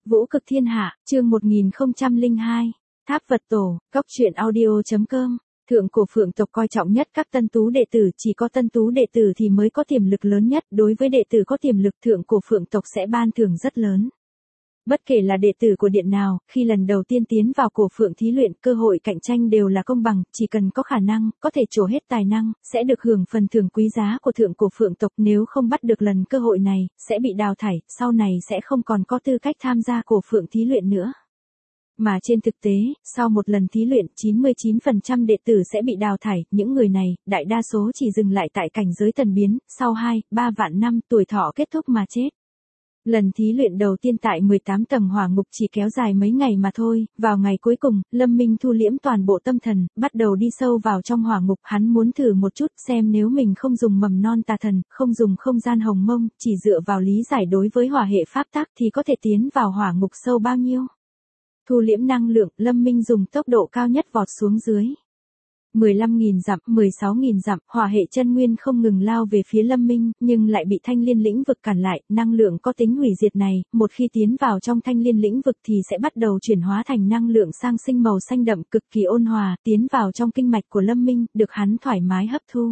Vũ cực thiên hạ, chương 1002. Tháp Phật Tổ, Cốc truyện audio.com. Thượng cổ Phượng tộc coi trọng nhất các tân tú đệ tử, chỉ có tân tú đệ tử thì mới có tiềm lực lớn nhất, đối với đệ tử có tiềm lực thượng cổ Phượng tộc sẽ ban thưởng rất lớn. Bất kể là đệ tử của điện nào, khi lần đầu tiên tiến vào cổ Phượng thí luyện, cơ hội cạnh tranh đều là công bằng, chỉ cần có khả năng, có thể trổ hết tài năng, sẽ được hưởng phần thưởng quý giá của thượng cổ Phượng tộc, nếu không bắt được lần cơ hội này, sẽ bị đào thải, sau này sẽ không còn có tư cách tham gia cổ Phượng thí luyện nữa. Mà trên thực tế, sau một lần thí luyện, 99% đệ tử sẽ bị đào thải, những người này, đại đa số chỉ dừng lại tại cảnh giới thần biến, sau 2-3 vạn năm tuổi thọ kết thúc mà chết. Lần thí luyện đầu tiên tại 18 tầng hỏa ngục chỉ kéo dài mấy ngày mà thôi, vào ngày cuối cùng, Lâm Minh thu liễm toàn bộ tâm thần, bắt đầu đi sâu vào trong hỏa ngục, hắn muốn thử một chút xem nếu mình không dùng mầm non tà thần, không dùng không gian hồng mông, chỉ dựa vào lý giải đối với hỏa hệ pháp tắc thì có thể tiến vào hỏa ngục sâu bao nhiêu. Thu liễm năng lượng, Lâm Minh dùng tốc độ cao nhất vọt xuống dưới. 15.000 dặm, 16.000 dặm, hỏa hệ chân nguyên không ngừng lao về phía Lâm Minh, nhưng lại bị thanh liên lĩnh vực cản lại, năng lượng có tính hủy diệt này, một khi tiến vào trong thanh liên lĩnh vực thì sẽ bắt đầu chuyển hóa thành năng lượng sang sinh màu xanh đậm cực kỳ ôn hòa, tiến vào trong kinh mạch của Lâm Minh, được hắn thoải mái hấp thu.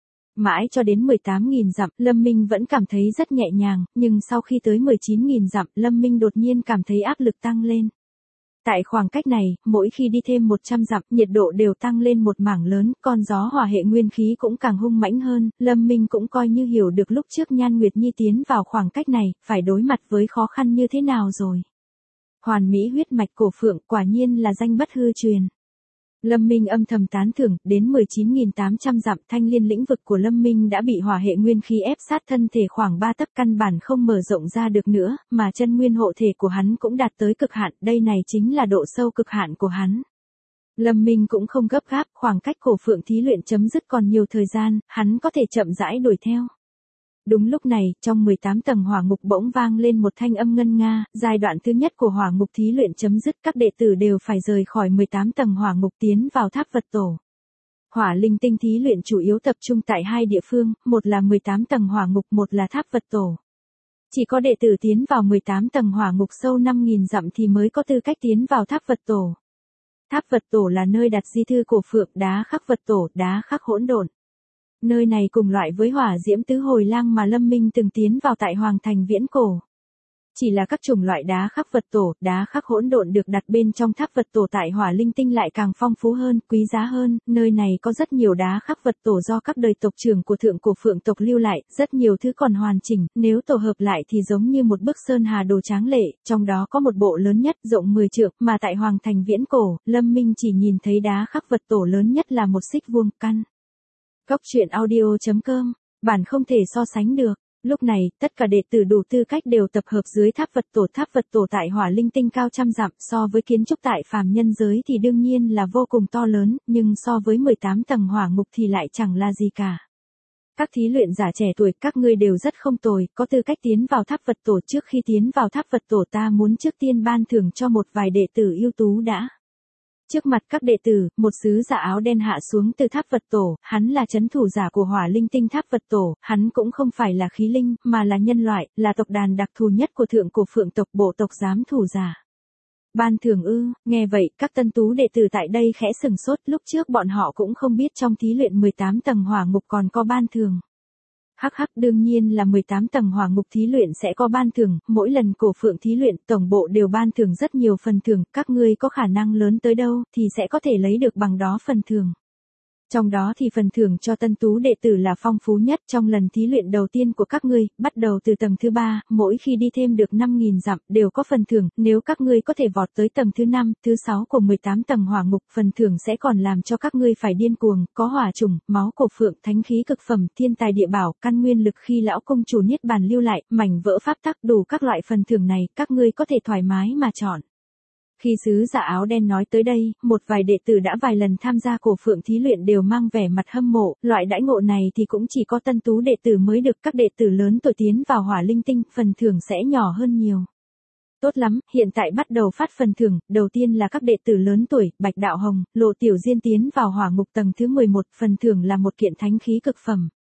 Mãi cho đến 18.000 dặm, Lâm Minh vẫn cảm thấy rất nhẹ nhàng, nhưng sau khi tới 19.000 dặm, Lâm Minh đột nhiên cảm thấy áp lực tăng lên. Tại khoảng cách này, mỗi khi đi thêm 100 dặm, nhiệt độ đều tăng lên một mảng lớn, con gió hỏa hệ nguyên khí cũng càng hung mãnh hơn, Lâm Minh cũng coi như hiểu được lúc trước Nhan Nguyệt Nhi tiến vào khoảng cách này, phải đối mặt với khó khăn như thế nào rồi. Hoàn mỹ huyết mạch cổ Phượng quả nhiên là danh bất hư truyền. Lâm Minh âm thầm tán thưởng, đến 19.800 dặm thanh liên lĩnh vực của Lâm Minh đã bị hỏa hệ nguyên khí ép sát thân thể khoảng 3 tấc, căn bản không mở rộng ra được nữa, mà chân nguyên hộ thể của hắn cũng đạt tới cực hạn, đây này chính là độ sâu cực hạn của hắn. Lâm Minh cũng không gấp gáp, khoảng cách cổ Phượng thí luyện chấm dứt còn nhiều thời gian, hắn có thể chậm rãi đuổi theo. Đúng lúc này, trong 18 tầng hỏa ngục bỗng vang lên một thanh âm ngân nga, giai đoạn thứ nhất của hỏa ngục thí luyện chấm dứt, các đệ tử đều phải rời khỏi 18 tầng hỏa ngục tiến vào tháp Phật Tổ. Hỏa linh tinh thí luyện chủ yếu tập trung tại hai địa phương, một là 18 tầng hỏa ngục, một là tháp Phật Tổ. Chỉ có đệ tử tiến vào 18 tầng hỏa ngục sâu 5.000 dặm thì mới có tư cách tiến vào tháp Phật Tổ. Tháp Phật Tổ là nơi đặt di thư cổ Phượng, đá khắc Phật Tổ, đá khắc hỗn độn. Nơi này cùng loại với hỏa diễm tứ hồi lang mà Lâm Minh từng tiến vào tại Hoàng Thành viễn cổ. Chỉ là các chủng loại đá khắc Phật Tổ, đá khắc hỗn độn được đặt bên trong tháp Phật Tổ tại hỏa linh tinh lại càng phong phú hơn, quý giá hơn, nơi này có rất nhiều đá khắc Phật Tổ do các đời tộc trưởng của thượng cổ Phượng tộc lưu lại, rất nhiều thứ còn hoàn chỉnh, nếu tổ hợp lại thì giống như một bức sơn hà đồ tráng lệ, trong đó có một bộ lớn nhất, rộng 10 trượng, mà tại Hoàng Thành viễn cổ, Lâm Minh chỉ nhìn thấy đá khắc Phật Tổ lớn nhất là một xích vuông căn. Cốc truyện audio.com, bản không thể so sánh được. Lúc này, tất cả đệ tử đủ tư cách đều tập hợp dưới tháp Phật Tổ. Tháp Phật Tổ tại hỏa linh tinh cao trăm dặm, so với kiến trúc tại phàm nhân giới thì đương nhiên là vô cùng to lớn, nhưng so với 18 tầng hỏa ngục thì lại chẳng là gì cả. Các thí luyện giả trẻ tuổi, các ngươi đều rất không tồi, có tư cách tiến vào tháp Phật Tổ. Trước khi tiến vào tháp Phật Tổ ta muốn trước tiên ban thưởng cho một vài đệ tử ưu tú đã. Trước mặt các đệ tử, một sứ giả áo đen hạ xuống từ tháp Phật Tổ, hắn là trấn thủ giả của hỏa linh tinh tháp Phật Tổ, hắn cũng không phải là khí linh, mà là nhân loại, là tộc đàn đặc thù nhất của thượng cổ Phượng tộc, bộ tộc giám thủ giả. Ban thưởng ư? Nghe vậy, các tân tú đệ tử tại đây khẽ sừng sốt, lúc trước bọn họ cũng không biết trong thí luyện 18 tầng hỏa ngục còn có ban thưởng. Hắc hắc, đương nhiên là 18 tầng hỏa ngục thí luyện sẽ có ban thưởng, mỗi lần cổ Phượng thí luyện, tổng bộ đều ban thưởng rất nhiều phần thưởng, các ngươi có khả năng lớn tới đâu, thì sẽ có thể lấy được bằng đó phần thưởng. Trong đó thì phần thưởng cho tân tú đệ tử là phong phú nhất trong lần thí luyện đầu tiên của các ngươi, bắt đầu từ tầng thứ 3, mỗi khi đi thêm được 5.000 dặm, đều có phần thưởng, nếu các ngươi có thể vọt tới tầng thứ 5, thứ 6 của 18 tầng hỏa ngục, phần thưởng sẽ còn làm cho các ngươi phải điên cuồng, có hỏa trùng, máu cổ Phượng, thánh khí cực phẩm, thiên tài địa bảo, căn nguyên lực khi lão công chủ niết bàn lưu lại, mảnh vỡ pháp tắc, đủ các loại phần thưởng này, các ngươi có thể thoải mái mà chọn. Khi sứ giả áo đen nói tới đây, một vài đệ tử đã vài lần tham gia cổ Phượng thí luyện đều mang vẻ mặt hâm mộ, loại đãi ngộ này thì cũng chỉ có tân tú đệ tử mới được, các đệ tử lớn tuổi tiến vào hỏa linh tinh, phần thưởng sẽ nhỏ hơn nhiều. Tốt lắm, hiện tại bắt đầu phát phần thưởng, đầu tiên là các đệ tử lớn tuổi, Bạch Đạo Hồng, Lộ Tiểu Diên tiến vào hỏa ngục tầng thứ 11, phần thưởng là một kiện thánh khí cực phẩm.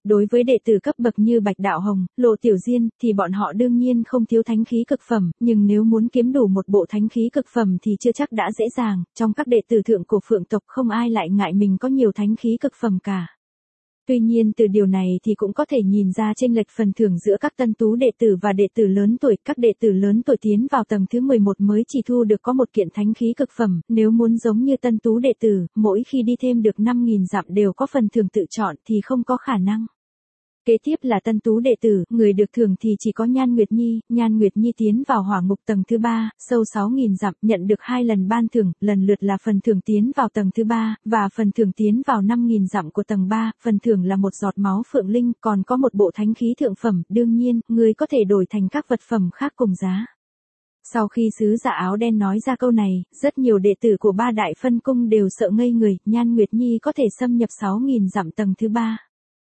Đối với đệ tử cấp bậc như Bạch Đạo Hồng, Lộ Tiểu Diên, thì bọn họ đương nhiên không thiếu thánh khí cực phẩm, nhưng nếu muốn kiếm đủ một bộ thánh khí cực phẩm thì chưa chắc đã dễ dàng, trong các đệ tử thượng cổ Phượng tộc không ai lại ngại mình có nhiều thánh khí cực phẩm cả. Tuy nhiên từ điều này thì cũng có thể nhìn ra chênh lệch phần thưởng giữa các tân tú đệ tử và đệ tử lớn tuổi. Các đệ tử lớn tuổi tiến vào tầng thứ 11 mới chỉ thu được có một kiện thánh khí cực phẩm, nếu muốn giống như tân tú đệ tử, mỗi khi đi thêm được 5.000 dặm đều có phần thưởng tự chọn thì không có khả năng. Kế tiếp là tân tú đệ tử, người được thưởng thì chỉ có Nhan Nguyệt Nhi tiến vào hỏa ngục tầng thứ 3, sâu 6.000 dặm, nhận được 2 lần ban thưởng, lần lượt là phần thưởng tiến vào tầng thứ 3, và phần thưởng tiến vào 5.000 dặm của tầng 3, phần thưởng là một giọt máu phượng linh, còn có một bộ thánh khí thượng phẩm, đương nhiên, người có thể đổi thành các vật phẩm khác cùng giá. Sau khi sứ giả áo đen nói ra câu này, rất nhiều đệ tử của ba đại phân cung đều sợ ngây người, Nhan Nguyệt Nhi có thể xâm nhập 6.000 dặm tầng thứ 3.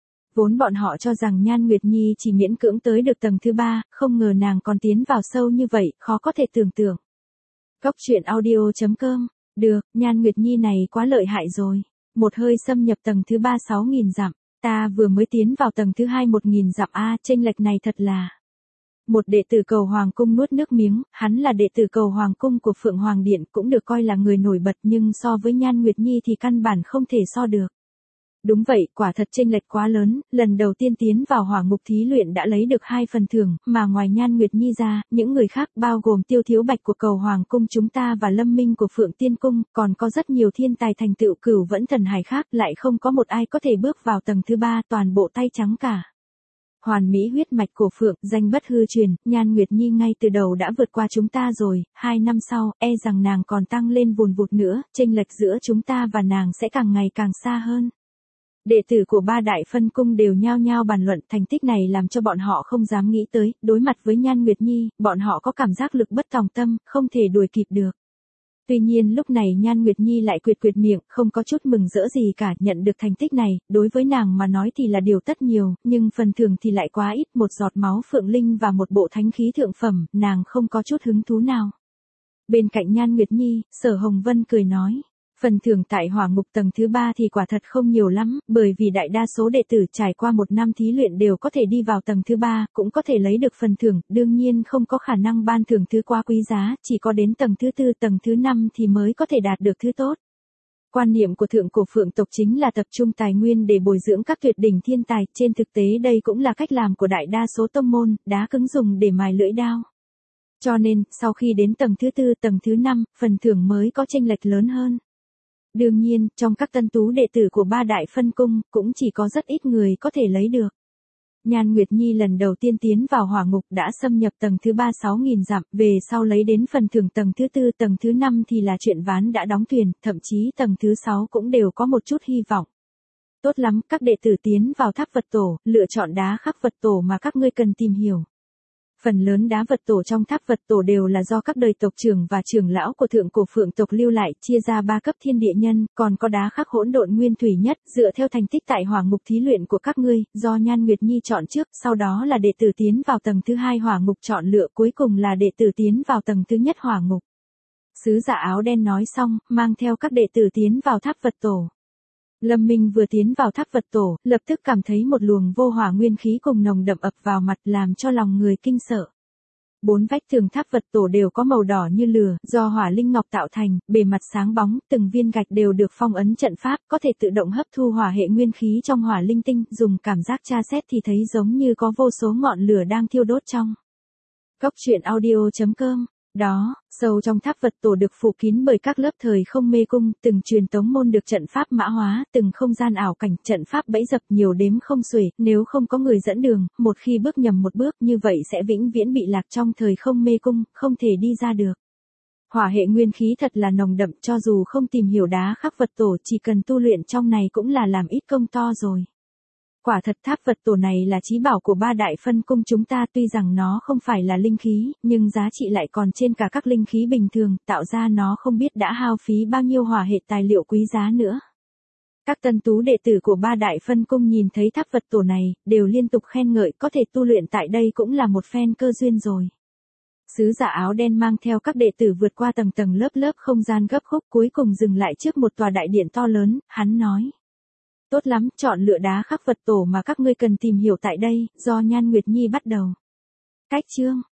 Vốn bọn họ cho rằng Nhan Nguyệt Nhi chỉ miễn cưỡng tới được tầng thứ 3, không ngờ nàng còn tiến vào sâu như vậy, khó có thể tưởng tượng. Cốc truyện audio.com. Được, Nhan Nguyệt Nhi này quá lợi hại rồi. Một hơi xâm nhập tầng thứ 3 6.000 dặm, ta vừa mới tiến vào tầng thứ 2 1.000 dặm chênh lệch này thật là. Một đệ tử Cầu Hoàng Cung nuốt nước miếng, hắn là đệ tử Cầu Hoàng Cung của Phượng Hoàng Điện, cũng được coi là người nổi bật, nhưng so với Nhan Nguyệt Nhi thì căn bản không thể so được. Đúng vậy, quả thật chênh lệch quá lớn, lần đầu tiên tiến vào hỏa ngục thí luyện đã lấy được 2 phần thưởng, mà ngoài Nhan Nguyệt Nhi ra, những người khác bao gồm Tiêu Thiếu Bạch của Cầu Hoàng Cung chúng ta và Lâm Minh của Phượng Tiên Cung, còn có rất nhiều thiên tài thành tựu Cửu Vẫn Thần Hải khác, lại không có một ai có thể bước vào tầng thứ 3, toàn bộ tay trắng cả. Hoàn mỹ huyết mạch của Phượng, danh bất hư truyền, Nhan Nguyệt Nhi ngay từ đầu đã vượt qua chúng ta rồi, 2 năm sau, e rằng nàng còn tăng lên vùn vụt nữa, chênh lệch giữa chúng ta và nàng sẽ càng ngày càng xa hơn. Đệ tử của ba đại phân cung đều nhao nhao bàn luận, thành tích này làm cho bọn họ không dám nghĩ tới, đối mặt với Nhan Nguyệt Nhi, bọn họ có cảm giác lực bất tòng tâm, không thể đuổi kịp được. Tuy nhiên lúc này Nhan Nguyệt Nhi lại quyệt miệng, không có chút mừng rỡ gì cả, nhận được thành tích này, đối với nàng mà nói thì là điều tất nhiều, nhưng phần thưởng thì lại quá ít, một giọt máu phượng linh và một bộ thánh khí thượng phẩm, nàng không có chút hứng thú nào. Bên cạnh Nhan Nguyệt Nhi, Sở Hồng Vân cười nói. Phần thưởng tại hỏa ngục tầng thứ 3 thì quả thật không nhiều lắm, bởi vì đại đa số đệ tử trải qua 1 năm thí luyện đều có thể đi vào tầng thứ 3, cũng có thể lấy được phần thưởng, đương nhiên không có khả năng ban thưởng thứ quá quý giá, chỉ có đến tầng thứ 4, tầng thứ 5 thì mới có thể đạt được thứ tốt. Quan niệm của thượng cổ Phượng tộc chính là tập trung tài nguyên để bồi dưỡng các tuyệt đỉnh thiên tài, trên thực tế đây cũng là cách làm của đại đa số tông môn, đá cứng dùng để mài lưỡi đao. Cho nên, sau khi đến tầng thứ 4, tầng thứ 5, phần thưởng mới có chênh lệch lớn hơn. Đương nhiên, trong các tân tú đệ tử của ba đại phân cung, cũng chỉ có rất ít người có thể lấy được. Nhan Nguyệt Nhi lần đầu tiên tiến vào hỏa ngục đã xâm nhập tầng thứ 3 6.000 dặm, về sau lấy đến phần thưởng tầng thứ 4, tầng thứ 5 thì là chuyện ván đã đóng thuyền, thậm chí tầng thứ 6 cũng đều có một chút hy vọng. Tốt lắm, các đệ tử tiến vào tháp vật tổ, lựa chọn đá khắc vật tổ mà các ngươi cần tìm hiểu. Phần lớn đá vật tổ trong tháp vật tổ đều là do các đời tộc trưởng và trưởng lão của thượng cổ Phượng tộc lưu lại, chia ra 3 cấp thiên địa nhân, còn có đá khắc hỗn độn nguyên thủy nhất, dựa theo thành tích tại hỏa ngục thí luyện của các ngươi, do Nhan Nguyệt Nhi chọn trước, sau đó là đệ tử tiến vào tầng thứ 2 hỏa ngục chọn lựa, cuối cùng là đệ tử tiến vào tầng thứ nhất hỏa ngục. Sứ giả áo đen nói xong, mang theo các đệ tử tiến vào tháp vật tổ. Lâm Minh vừa tiến vào tháp vật tổ, lập tức cảm thấy một luồng vô hỏa nguyên khí cùng nồng đậm ập vào mặt làm cho lòng người kinh sợ. 4 vách tường tháp vật tổ đều có màu đỏ như lửa, do hỏa linh ngọc tạo thành, bề mặt sáng bóng, từng viên gạch đều được phong ấn trận pháp, có thể tự động hấp thu hỏa hệ nguyên khí trong hỏa linh tinh, dùng cảm giác tra xét thì thấy giống như có vô số ngọn lửa đang thiêu đốt trong. Cốc truyện audio.com. Đó, sâu trong tháp vật tổ được phủ kín bởi các lớp thời không mê cung, từng truyền tống môn được trận pháp mã hóa, từng không gian ảo cảnh, trận pháp bẫy dập nhiều đếm không xuể, nếu không có người dẫn đường, một khi bước nhầm một bước như vậy sẽ vĩnh viễn bị lạc trong thời không mê cung, không thể đi ra được. Hỏa hệ nguyên khí thật là nồng đậm, cho dù không tìm hiểu đá khắc vật tổ chỉ cần tu luyện trong này cũng là làm ít công to rồi. Quả thật tháp vật tổ này là chí bảo của ba đại phân cung chúng ta, tuy rằng nó không phải là linh khí, nhưng giá trị lại còn trên cả các linh khí bình thường, tạo ra nó không biết đã hao phí bao nhiêu hỏa hệ tài liệu quý giá nữa. Các tân tú đệ tử của ba đại phân cung nhìn thấy tháp vật tổ này, đều liên tục khen ngợi, có thể tu luyện tại đây cũng là một phen cơ duyên rồi. Sứ giả áo đen mang theo các đệ tử vượt qua tầng tầng lớp lớp không gian gấp khúc, cuối cùng dừng lại trước một tòa đại điện to lớn, hắn nói. Tốt lắm, chọn lựa đá khắc Phật tổ mà các ngươi cần tìm hiểu tại đây, do Nhan Nguyệt Nhi bắt đầu. Cách chương